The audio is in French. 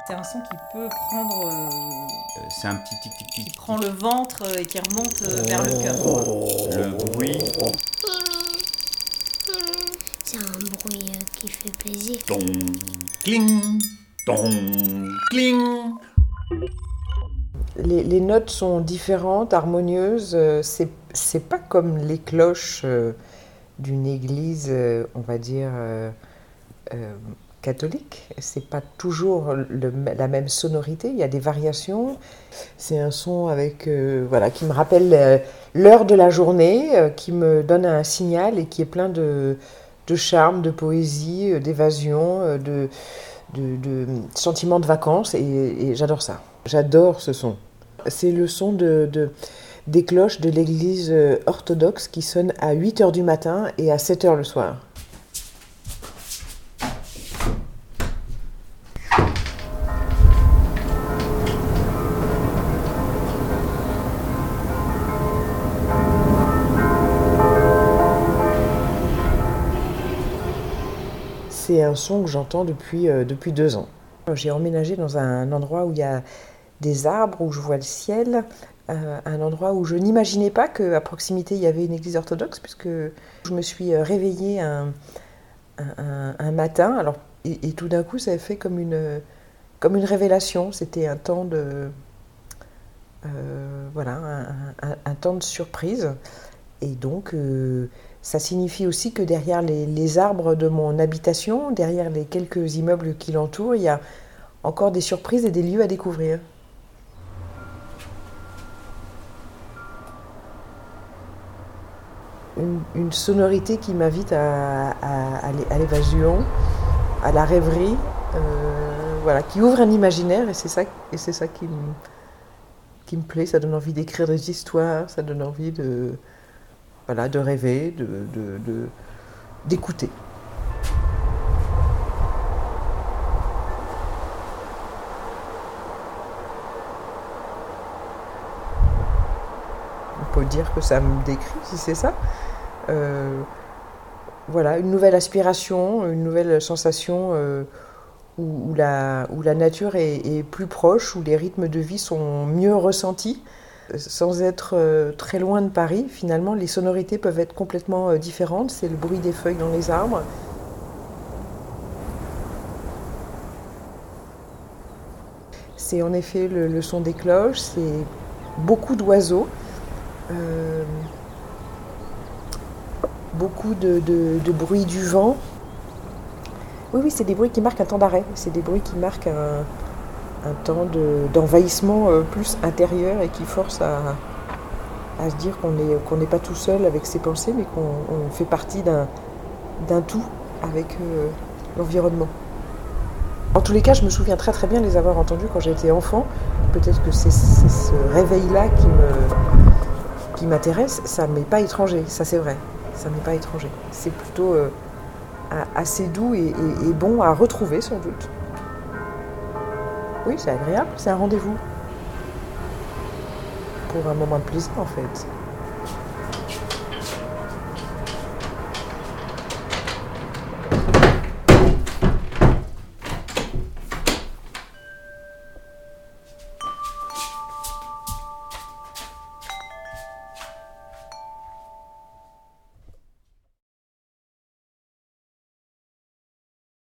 C'est un son qui peut prendre, C'est un petit tic-tic-tic. qui prend le ventre et qui remonte vers le cœur, quoi. Le bruit. C'est un bruit qui fait plaisir. Ton, cling, ton, cling. Les notes sont différentes, harmonieuses. C'est pas comme les cloches d'une église, on va dire, catholique. C'est pas toujours la même sonorité, il y a des variations. C'est un son avec, voilà, qui me rappelle l'heure de la journée, qui me donne un signal et qui est plein de charme, de poésie, d'évasion, de sentiments de vacances. Et j'adore ça. J'adore ce son. C'est le son des cloches de l'église orthodoxe qui sonnent à 8h du matin et à 7h le soir. C'est un son que j'entends depuis 2 ans. J'ai emménagé dans un endroit où il y a des arbres, où je vois le ciel, un endroit où je n'imaginais pas qu'à proximité il y avait une église orthodoxe, puisque je me suis réveillée un matin, alors, et tout d'un coup ça a fait comme une révélation. C'était un temps de, voilà, un temps de surprise. Et donc, ça signifie aussi que derrière les arbres de mon habitation, derrière les quelques immeubles qui l'entourent, il y a encore des surprises et des lieux à découvrir. Une sonorité qui m'invite à l'évasion, à la rêverie, voilà, qui ouvre un imaginaire, et c'est ça qui me plaît. Ça donne envie d'écrire des histoires, ça donne envie voilà, de rêver, d'écouter. On peut dire que ça me décrit, si c'est ça. Voilà, une nouvelle aspiration, une nouvelle sensation où la nature est plus proche, où les rythmes de vie sont mieux ressentis. Sans être très loin de Paris, finalement, les sonorités peuvent être complètement différentes. C'est le bruit des feuilles dans les arbres. C'est en effet le son des cloches, c'est beaucoup d'oiseaux, beaucoup de bruit du vent. Oui, c'est des bruits qui marquent un temps d'arrêt, c'est des bruits qui marquent un temps d'envahissement plus intérieur et qui force à se dire qu'on n'est pas tout seul avec ses pensées, mais qu'on fait partie d'un tout avec l'environnement. En tous les cas, je me souviens très très bien les avoir entendus quand j'étais enfant. Peut-être que c'est ce réveil-là qui m'intéresse. Ça ne m'est pas étranger, ça c'est vrai. Ça ne m'est pas étranger. C'est plutôt assez doux et bon à retrouver sans doute. Oui, c'est agréable, c'est un rendez-vous. Pour un moment de plaisir en fait.